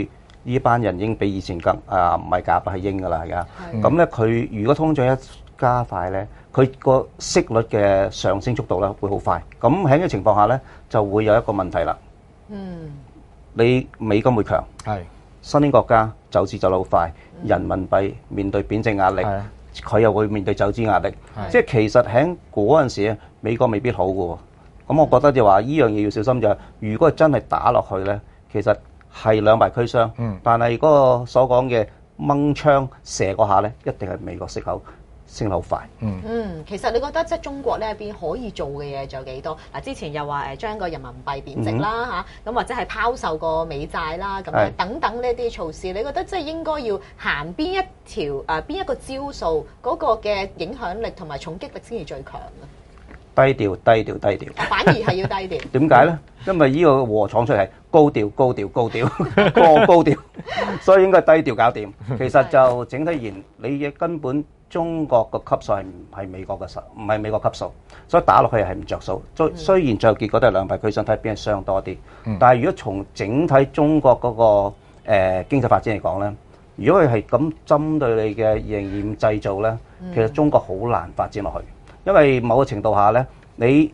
呢班人已經比以前更唔係鴿係鷹㗎啦，而家。 係咁咧佢如果通脹一加快咧，佢個息率嘅上升速度咧會好快。咁喺呢個情況下咧，就會有一個問題啦。 嗯你美金會強， 係新興國家走資走得好快，人民幣面對貶值壓力， 係佢又會面對走資壓力。 係即係其實喺嗰陣時咧，美國未必好嘅喎。咁我覺得就話呢樣嘢要小心就係，如果真係打落去咧，其實係兩敗俱傷。但係嗰個所講嘅掹槍射嗰下咧，一定係美國息口升得好快。 其實你覺得即係中國呢一邊可以做嘅嘢仲有幾多？嗱，之前又話將個人民幣貶值啦嚇，咁或者係拋售個美債啦，咁樣等等呢啲措施，你覺得即係應該要行邊一條邊一個招數，嗰個嘅影響力同埋衝擊力先至最強啊？ 低調，低調，低調。 反而係要低調。 點解咧？因為呢個禾廠出嚟係高調、高調、高調、過高調，所以應該低調搞掂。其實就整體而言，你嘅根本中國個級數係唔係美國嘅唔係美國級數，所以打落去係唔着數。雖然最後結果都係兩敗俱傷，睇邊係傷多啲。但係如果從整體中國嗰個經濟發展嚟講咧，如果佢係咁針對你嘅營業製造咧，其實中國好難發展落去。因為某個程度下咧，你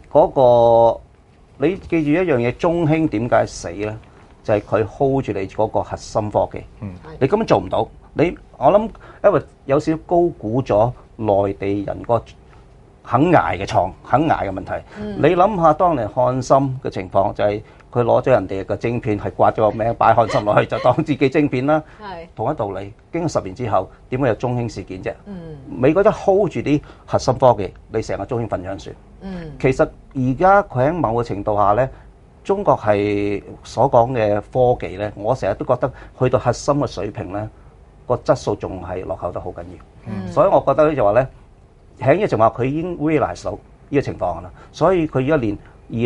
記住一樣嘢，中興點解死咧？就係佢 hold 住你嗰個核心科技，你根本做唔到。我諗，因為有少少高估咗內地人個肯捱嘅問題。你諗下，當年漢森嘅情況就係佢攞咗人哋嘅晶片，係掛咗個名擺漢森落去，就當自己晶片啦。同一道理，經過10年之後，點會有中興事件啫？美國都 hold 住啲核心科技，你成個中興瞓上船。其實而家佢喺某個程度下咧，中國係所講嘅科技咧，我成日都覺得去到核心嘅水平咧，個質素仲係落後得好緊要。所以我覺得咧就話咧，喺呢個情況下，佢已經 realize 到呢個情況啦。所以佢而家連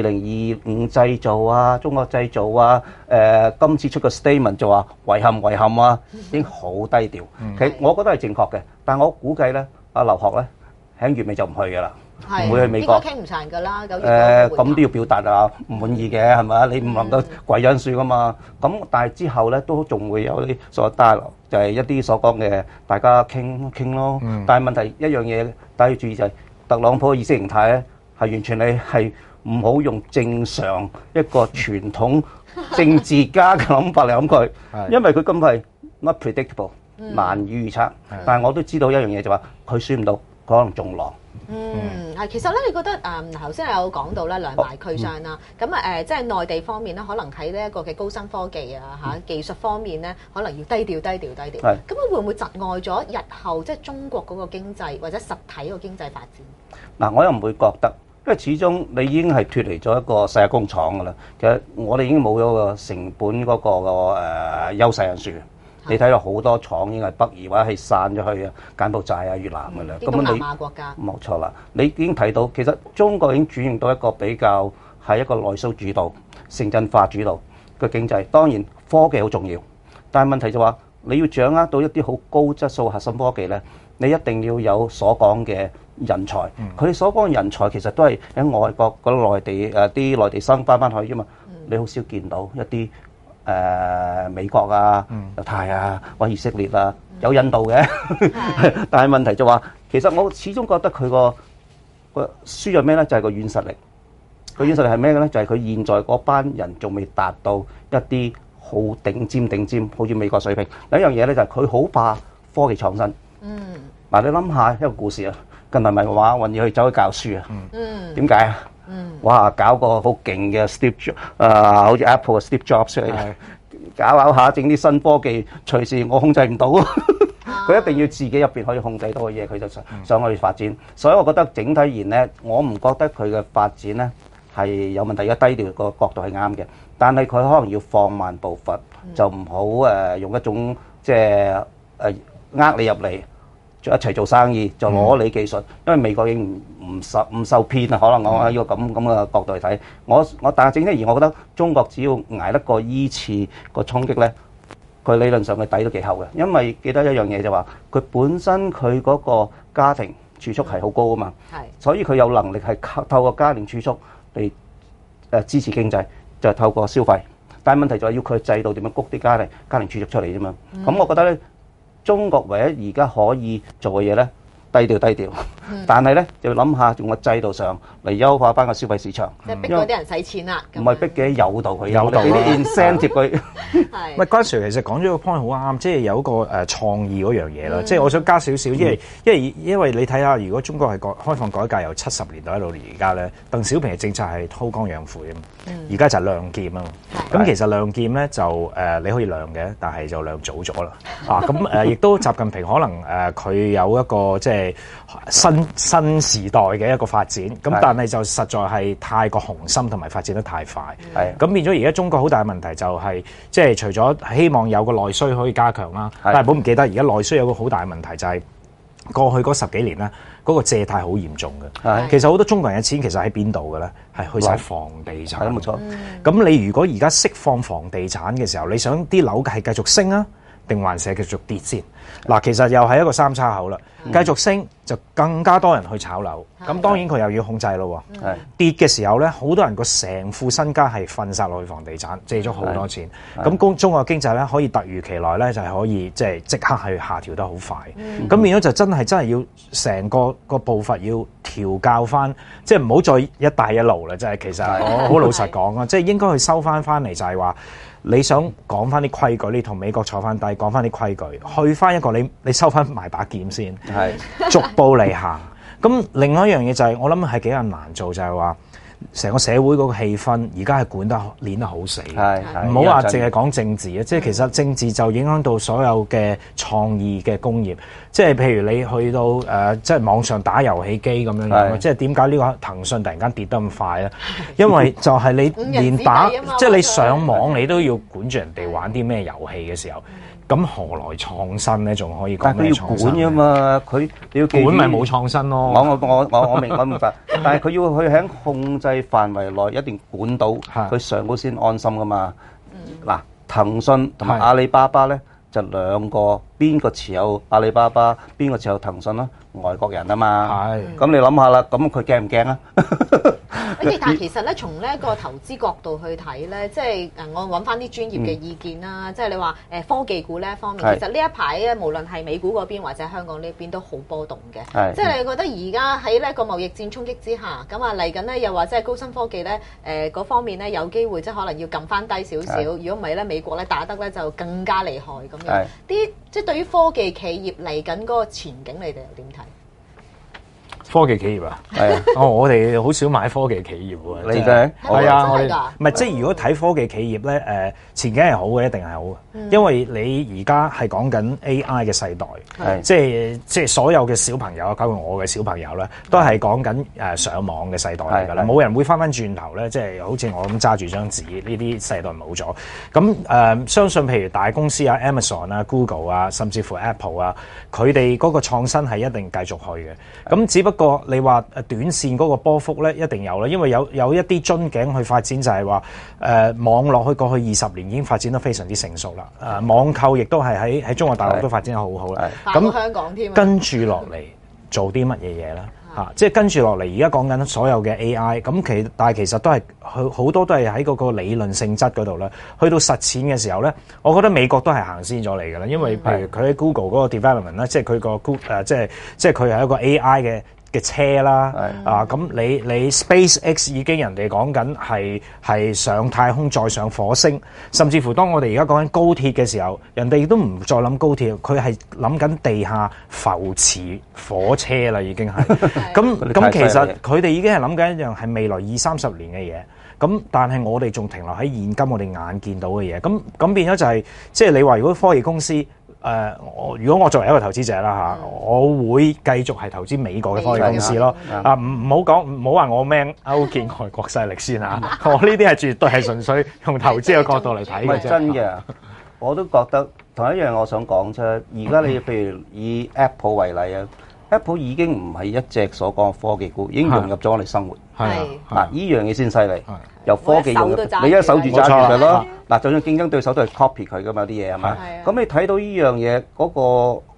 2025製造啊、中國製造啊，今次出個 statement 就話遺憾啊，已經好低調。其實我覺得係正確嘅，但我估計咧，阿劉鶴咧喺月尾就唔去㗎啦。唔會去美國， 應該傾唔成㗎啦。 咁都要表達啊，唔滿意嘅係咪？你唔能夠跪忍樹㗎嘛。咁但係之後咧都仲會有啲所謂 dialogue，就係一啲所講嘅大家傾咯。但係問題一樣嘢，大家要注意就係特朗普嘅意識形態咧，係完全你係唔好用正常一個傳統政治家嘅諗法嚟諗佢，因為佢根本係 not predictable，難以預測。但係我都知道一樣嘢就話佢輸唔到，佢可能仲狼。 其實咧，你覺得頭先有講到咧兩敗俱傷啦。咁即係內地方面咧，可能喺呢一個嘅高新科技技術方面咧，可能要低調。咁會唔會窒礙咗日後即係中國嗰個經濟或者實體個經濟發展？ 嗱，我又唔會覺得，因為始終你已經係脫離咗一個世界工廠㗎啦。其實我哋已經冇咗個成本嗰個優勢因素。你睇到好多廠已經係北移或者係散咗去柬埔寨啊、越南㗎啦。 啲東南亞國家冇錯啦，你已經睇到其實中國已經轉型到一個比較係一個內需主導、城鎮化主導嘅經濟。當然科技好重要，但係問題就話你要掌握到一啲好高質素核心科技咧，你一定要有所講嘅人才。佢哋所講嘅人才其實都係喺外國嗰啲內地啲內地生翻去啫嘛。你好少見到一啲。美國啊、猶太啊、或以色列啊，有印度嘅，但係問題就話，其實我始終覺得佢個輸咗咩咧？就係個軟實力。個軟實力係咩嘅咧？就係佢現在嗰班人仲未達到一啲好頂尖，好似美國水平。另一樣嘢咧就係佢好怕科技創新。嗱，你諗下一個故事啊，近來咪話運要去走去教書啊？點解啊？哇！搞個好勁嘅 Steve 好似 Apple 嘅 Steve Jobs 出嚟，搞下整啲新科技，隨時我控制唔到，佢一定要自己入邊可以控制到嘅嘢，佢就想去發展。所以我覺得整體而言咧，我唔覺得佢嘅發展咧係有問題。而家低調個角度係啱嘅，但係佢可能要放慢步伐，就唔好用一種即係呃你入嚟。就一齊做生意，就攞你技術，因為美國已經唔受騙啊。可能我喺呢個咁嘅角度嚟睇，我但係整體而言，我覺得中國只要捱得過依次個衝擊咧，佢理論上嘅底都幾厚嘅。因為記得一樣嘢就話，佢本身佢嗰個家庭儲蓄係好高啊嘛，所以佢有能力係透過家庭儲蓄嚟支持經濟，就係透過消費。 但係問題就係要佢制度點樣谷啲家庭儲蓄出嚟啫嘛。咁我覺得咧，中國唯一而家可以做嘅嘢咧，低調，但係咧就要諗下用個制度上嚟優化翻個消費市場， 即係逼嗰啲人使錢啦。 唔係逼嘅，誘導佢， 誘導俾啲 incentive 佢。 係。 喂，關 Sir 其實講咗個 point 好啱，即係有一個創意嗰樣嘢啦。即係我想加少少，因為你睇下，如果中國係開放改革由70年代一路到而家咧，鄧小平嘅政策係韜光養晦啊嘛，而家就係亮劍啊嘛。咁其實亮劍咧就你可以亮嘅，但係就亮早咗啦。咁亦都習近平可能佢有一個即係新時代嘅一個發展，咁但係就實在係太過雄心同埋發展得太快，咁變咗而家中國好大嘅問題就係即係除咗希望有個內需可以加強啦，但係唔好唔記得而家內需有個好大嘅問題就係過去嗰10幾年咧嗰個借貸好嚴重嘅，其實好多中國人嘅錢其實喺邊度嘅咧？係去晒房地產， 係冇錯。 咁你如果而家釋放房地產嘅時候，你想啲樓係繼續升啊，定還是繼續跌先？嗱，其實又係一個三叉口啦。繼續升就更加多人去炒樓，咁當然佢又要控制咯。跌嘅時候咧，好多人個成副身家係瞓晒落去房地產，借咗好多錢。咁中國經濟咧可以突如其來咧，就係可以即刻去下調得好快。咁變咗就真係要成個步伐要調校翻，即係唔好再一帶一路啦。即係其實我好老實講啊，即係應該去收翻嚟就係話。你想講翻啲規矩，你同美國坐翻低講翻啲規矩，去翻一個你收翻埋把劍先，逐步嚟行。咁另外一樣嘢就係、我諗係幾難做，就係話成個社會嗰個氣氛而家係練得好死，唔好話淨係講政治啊！即係其實政治就影響到所有嘅創意嘅工業。即係譬如你去到即係網上打遊戲機咁樣，即係點解呢個騰訊突然間跌得咁快咧？因為就係你連打，即係你上網你都要管住人哋玩啲咩遊戲嘅時候，咁何來創新咧？仲可以講咩創新？ 但係佢要管㗎嘛，佢你要管咪冇創新咯。 我明白，但係佢要去喺控制範圍內一定管到，佢上高先安心㗎嘛。嗱，騰訊同埋阿里巴巴咧。就兩個，邊個持有阿里巴巴，邊個持有騰訊啦？外國人啊嘛，咁你諗下啦，咁佢驚唔驚啊？ 但係其實咧，從呢一個投資角度去睇咧，即係我揾翻啲專業嘅意見啦。即係你話科技股呢一方面，其實呢一排咧，無論係美股嗰邊或者香港呢邊都好波動嘅。即係你覺得而家喺呢個貿易戰衝擊之下，咁啊嚟緊咧又話即係高新科技咧嗰方面咧有機會即係可能要撳翻低少少。如果唔係咧，美國咧打得咧就更加厲害咁樣。即係對於科技企業嚟緊嗰個前景，你哋又點睇？ 科技企業啊，我哋好少買科技企業喎。 你哋係啊，我哋唔係即係如果睇科技企業咧，前景係好嘅，一定係好嘅，因為你而家係講緊 AI 嘅世代，即係所有嘅小朋友，包括我嘅小朋友咧，都係講緊上網嘅世代嚟㗎啦，冇人會翻轉頭咧，即係好似我咁揸住張紙，呢啲世代冇咗。咁相信譬如大公司啊 ，Amazon 啊、Google 啊，甚至乎 Apple 啊，佢哋嗰個創新係一定繼續去嘅。咁只不過你話短線嗰個波幅咧，一定有啦，因為有一啲樽頸去發展，就係話網絡去過去20年已經發展得非常之成熟啦。網購亦都係喺中國大陸都發展得好好啦。 咁香港添， 跟住落嚟做啲乜嘢嘢咧？即係跟住落嚟，而家講緊所有嘅 AI，但係其實都係好多都係喺嗰個理論性質嗰度啦。去到實踐嘅時候咧，我覺得美國都係行先咗嚟㗎啦。因為譬如佢喺 Google 嗰個 development 啦，即係佢個即係佢係一個 AI 嘅車啦，咁你 SpaceX 已經人哋講緊係上太空再上火星，甚至乎當我哋而家講緊高鐵嘅時候，人哋都唔再諗高鐵，佢係諗緊地下浮磁火車啦，已經係。咁其實佢哋已經係諗緊一樣係未來20-30年嘅嘢。咁但係我哋仲停留喺現今我哋眼見到嘅嘢。咁變咗就係即係你話如果科技公司。如果我作為一個投資者啦嚇，我會繼續係投資美國嘅科技公司咯。唔好話我咩勾結外國勢力先嚇。我呢啲係絕對係純粹用投資嘅角度嚟睇嘅啫。 真嘅，我都覺得同一樣我想講啫。而家你譬如以 Apple 為例啊。Apple 已經唔係一隻所講嘅科技股，已經融入咗我哋生活。嗱，依樣嘢先犀利。由科技融入，你一手住揸住佢咯。嗱，就算競爭對手都係 copy 佢噶嘛啲嘢係咪？咁你睇到依樣嘢嗰個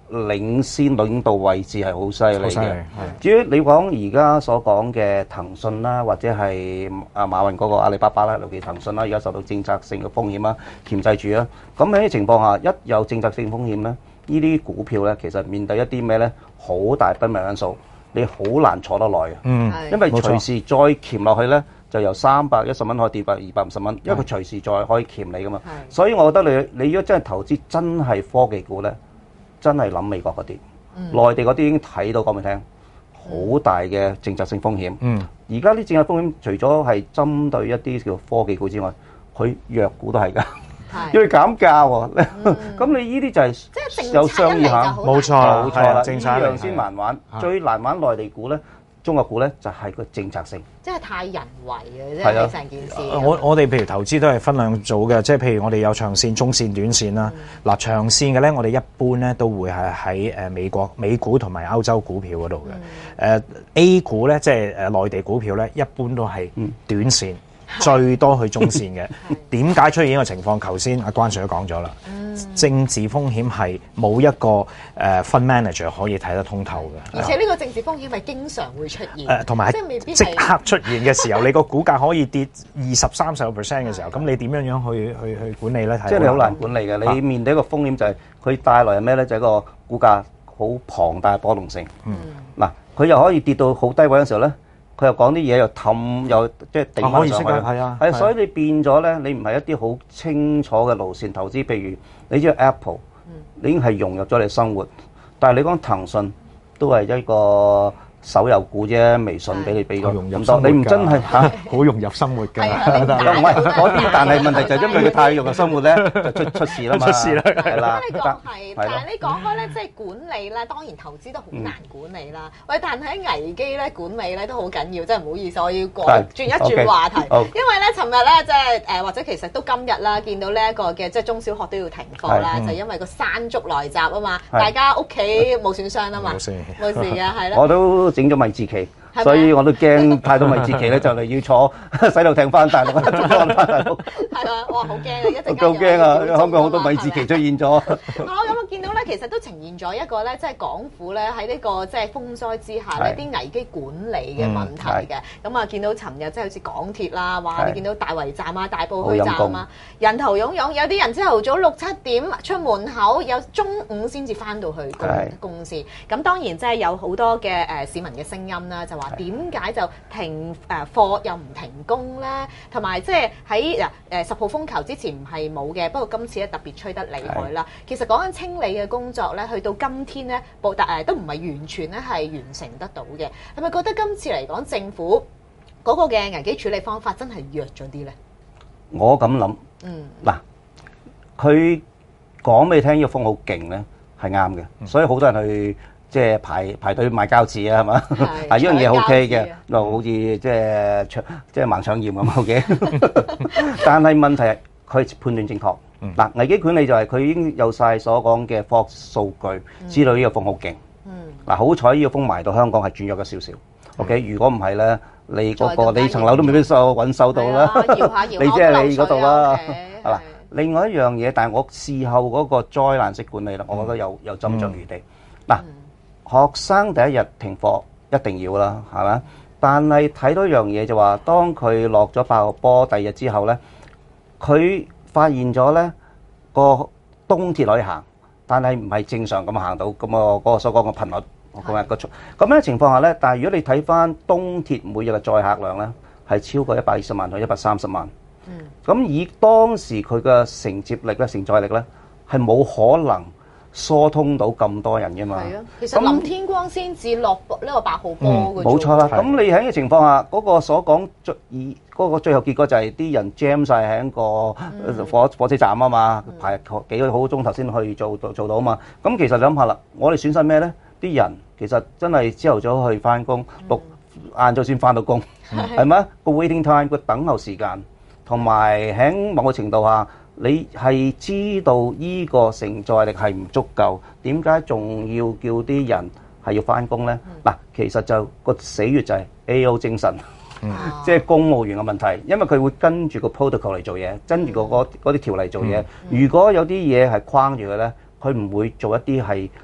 領先領導位置係好犀利好犀利， 嘅。 係至於你講而家所講嘅騰訊啦，或者係馬雲嗰個阿里巴巴啦，尤其騰訊啦，而家受到政策性嘅風險啦，鉗制住啦。咁喺呢情況下，一有政策性風險咧，呢啲股票咧其實面對一啲咩咧，好大不明因素，你好難坐得耐嘅。因為隨時再鉗落去咧，就由310蚊可以跌到250蚊，因為佢隨時再可以鉗你噶嘛。所以我覺得你如果真係投資真係科技股咧，真係諗美國嗰啲，內地嗰啲已經睇到講俾你聽，好大嘅政策性風險。而家啲政策風險除咗係針對一啲叫科技股之外，佢藥股都係㗎，因為減價喎。咁你呢啲就係有商議下， 冇錯啦， 政策呢樣先難玩。最難玩內地股咧，中國股咧就係個政策性。 即係太人為嘅啫，係成件事。 我哋譬如投資都係分兩組嘅，即係譬如我哋有長線、中線、短線啦。嗱，長線嘅咧，我哋一般咧都會係喺美股同埋歐洲股票嗰度嘅。A 股咧，即係內地股票咧，一般都係短線，最多去中線嘅。點解出現呢個情況？頭先阿關 Sir 都講咗啦。政治風險係冇一個fund manager 可以睇得通透嘅， 而且呢個政治風險係經常會出現， 同埋即刻出現嘅時候，你個股價可以跌20-30%嘅時候，咁你點樣去管理咧？ 即係你好難管理嘅，你面對一個風險就係佢帶來係咩咧？就係一個股價好龐大嘅波動性。嗱，佢又可以跌到好低位嘅時候咧，佢又講啲嘢又氹又即係頂翻上去，係所以你變咗咧，你唔係一啲好清楚嘅路線投資，譬如你知道 Apple，你已經係融入咗你生活，但係你講騰訊都係一個手遊股啫，微信俾你俾咗咁多，你唔真係嚇好融入生活㗎， 唔係嗰啲，但係問題就係因為佢太融入生活咧，就出事啦嘛， 出事啦， 係啦。 你講係，但係你講開咧，即係管理咧，當然投資都好難管理啦。喂，但係喺危機咧管理咧都好緊要，真係唔好意思，我要轉一轉話題，因為咧尋日咧即係或者其實都今日啦，見到呢一個嘅即係中小學都要停課啦，就因為個山竹來襲啊嘛，大家屋企冇損傷啊嘛，冇事嘅係咯。 我都整咗米字旗，所以我都驚太多米字旗咧，就嚟要坐洗頭艇翻大陸，中翻大陸。 係啊，哇，好驚啊！一陣間好驚啊！香港好多米字旗出現咗。 好咁我見到咧，其實都呈現咗一個咧，即係港府咧喺呢個即係風災之下呢啲危機管理嘅問題嘅。咁啊，見到尋日即係好似港鐵啦，哇！你見到大圍站啊、大埔墟站啊，人頭湧湧，有啲人朝頭早6-7點出門口，有中午先至翻到去公司。咁當然即係有好多嘅市民嘅聲音啦，就話點解就停課又唔停工咧？同埋即係喺10號風球之前唔係冇嘅，不過今次咧特別吹得厲害啦。其實講緊清理嘅工作咧，去到今天咧，都唔係完全咧係完成得到嘅。係咪覺得今次嚟講政府嗰個嘅危機處理方法真係弱咗啲咧？ 我咁諗，嗱，佢講俾你聽，呢個風好勁咧，係啱嘅，所以好多人去。即係排隊買膠紙啊，係嘛？啊，呢樣嘢 OK 嘅，就好似即係盲腸炎咁 OK。但係問題係佢判斷正確。嗱，危機管理就係佢已經有晒所講嘅科學數據，知道呢個風好勁。嗱，好彩呢個風埋到香港係轉弱咗少少。OK，如果唔係咧，你嗰個你層樓都未必穩收到啦。你即係你嗰度啦。係嘛？另外一樣嘢，但係我事後嗰個災難式管理啦，我覺得有斟酌餘地。嗱。學生第一日停課一定要啦，係咪？但係睇到一樣嘢就話，當佢落咗8號波第二日之後咧，佢發現咗咧個東鐵可以行，但係唔係正常咁行到咁嗰個所講嘅頻率咁樣情況下咧，但係如果你睇翻東鐵每日嘅載客量咧，係超過120萬到130萬。咁以當時佢嘅承接力咧、承載力咧，係冇可能疏通到咁多人嘅嘛？係啊， 其實林天光先至落呢個8號波嘅。 冇錯啦。咁你喺呢個情況下，嗰個所講嗰個最後結果就係啲人 jam 曬喺個火車站啊嘛，排幾個好鐘頭先去做到啊嘛。咁其實你諗下啦，我哋損失咩咧？啲人其實真係朝頭早去翻工，晏晝先翻到工，係咪？個 waiting time 個等候時間，同埋喺某個程度下。你係知道依個承載力係唔足夠，點解仲要叫啲人係要翻工咧？嗱，其實就個死穴就係 AO 精神，即係公務員嘅問題，因為佢會跟住個 protocol 嚟做嘢，跟住嗰啲條例做嘢。如果有啲嘢係框住佢咧，佢唔會做一啲係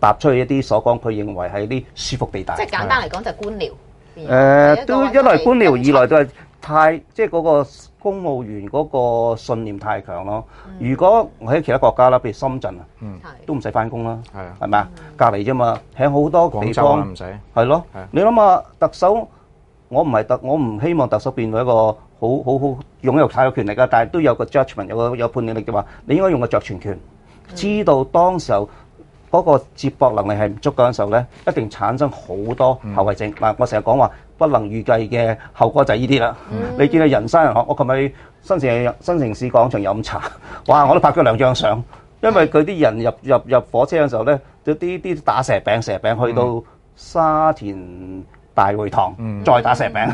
踏出去一啲所講佢認為係啲舒服地帶。 即係簡單嚟講就係官僚。 都一來官僚，二來都係即係嗰個公務員嗰個信念太強咯。如果我喺其他國家啦，譬如深圳啊，都唔使翻工啦，係咪啊？隔離啫嘛，喺好多地方唔使。 係咯，你諗下特首，我唔希望特首變為一個好擁有太多權力啊，但係都有個 judgment， 有判斷力嘅話，你應該用個著全權，知道當時候嗰個接駁能力係唔足夠嘅時候咧，一定產生好多後遺症。嗱，我成日講話不能預計嘅後果就係呢啲啦。你見到人山人海，我琴日去新城市廣場飲茶，哇！我都拍咗2張相，因為佢啲人入火車嘅時候咧，就啲打蛇餅去到沙田大會堂，再打蛇餅。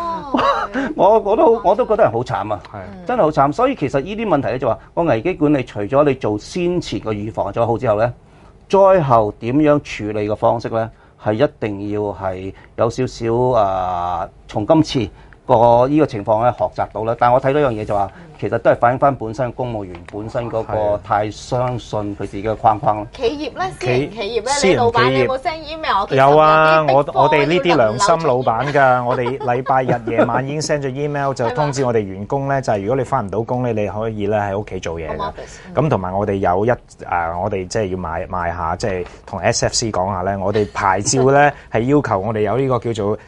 我都覺得係好慘啊，真係好慘。所以其實呢啲問題咧就話個危機管理，除咗你做先前嘅預防做好之後咧，災後點樣處理嘅方式咧，係一定要係有少少從今次呢個情況咧學習到啦。但係我睇到一樣嘢就話，其實都係反映翻本身公務員本身嗰個太相信佢自己嘅框框咯。 企業咧，私人企業咧，你老闆你有冇 send email？ 有啊，我哋呢啲良心老闆㗎，我哋禮拜日夜晚已經 send 咗 email 就通知我哋員工咧，就係如果你翻唔到工咧，你可以咧喺屋企做嘢㗎。咁同埋我哋有我哋即係要賣下，即係同 SFC 講下咧，我哋牌照咧係要求我哋有呢個叫做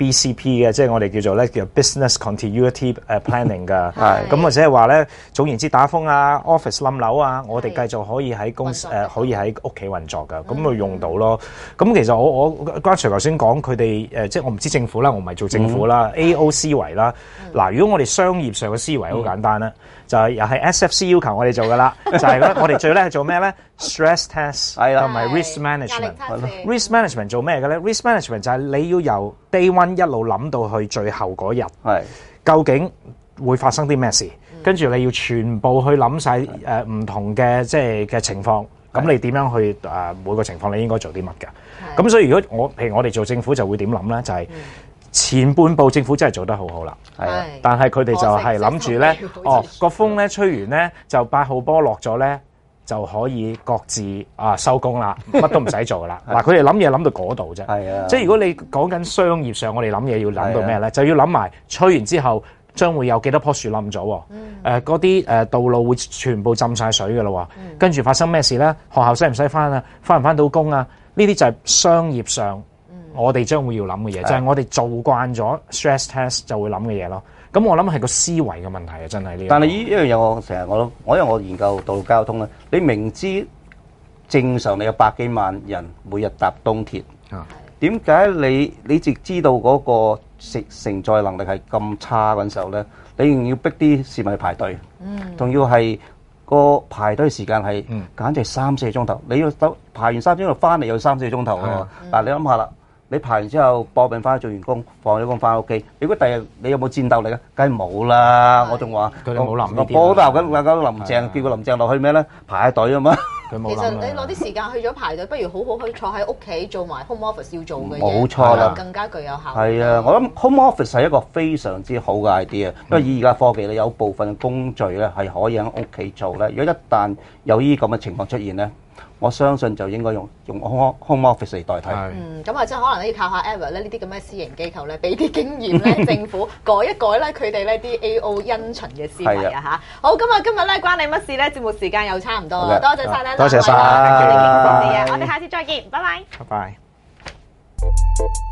BCP 嘅，即係我哋叫做咧叫 Business Continuity Planning 㗎。咁或者係話咧，總言之打風啊 ，office 冧樓啊，我哋繼續可以喺可以喺屋企運作㗎，咁咪用到咯。咁其實我關 Sir 頭先講佢哋即係我唔知政府啦，我唔係做政府啦，AO 思維啦。嗱，如果我哋商業上嘅思維好簡單啦，就係又係 SFC 要求我哋做㗎啦，就係咧我哋最叻係做咩咧 ？Stress test 同埋 risk management。risk management 做咩嘅咧 ？risk management 就係你要由 day one 一路諗到去最後嗰日，究竟會發生啲咩事？跟住你要全部去諗晒唔同嘅即係嘅情況，咁你點樣去每個情況你應該做啲乜嘅？咁所以如果譬如我哋做政府就會點諗咧？就係前半部政府真係做得好好啦，但係佢哋就係諗住咧，個風咧吹完咧就8號波落咗咧就可以各自收工啦，乜都唔使做啦。嗱，佢哋諗嘢諗到嗰度啫，即係如果你講緊商業上，我哋諗嘢要諗到咩咧？就要諗埋吹完之後。將會有幾多棵樹冧咗？嗰啲道路會全部浸晒水㗎咯。跟住發生咩事咧？學校使唔使翻啊？翻唔翻到工啊？呢啲就係商業上我哋將會要諗嘅嘢，就係我哋做慣咗 stress test 就會諗嘅嘢咯。咁我諗係個思維嘅問題啊，真係呢。 但係呢一樣嘢，我成日因為我研究道路交通咧，你明知正常你有百幾萬人每日搭東鐵，點解你直知道嗰個承載能力係咁差嗰陣時候咧，你仍要逼啲市民去排隊，仲要係個排隊時間係簡直3-4個鐘頭，你要排完3個鐘頭翻嚟又3-4個鐘頭喎。嗱，你諗下啦，你排完之後搏命翻去做完工，放咗工翻屋企，如果第日你有冇戰鬥力啊？梗係冇啦！我仲話佢哋冇諗呢啲， 我都鬧緊林鄭，叫個林鄭落去咩咧？排下隊啊嘛！ 其實你攞啲時間去咗排隊，不如好好去坐喺屋企做埋 home office 要做嘅嘢， 冇錯啦， 更加具有效。 係啊，我諗 home office 係一個非常之好嘅 idea，因為以而家科技咧有部分工序咧係可以喺屋企做咧。如果一旦有呢啲咁嘅情況出現咧，我相信就應該用 home office 嚟代替。 咁啊，即係可能要靠下 Ever 咧呢啲咁嘅私營機構咧，俾啲經驗咧，政府改一改咧佢哋呢啲 AO 因循嘅思維啊嚇。好，今日咧關你乜事咧？節目時間又差唔多啦，多謝晒咧， 多謝晒， 我哋下次再見，拜拜。 拜拜。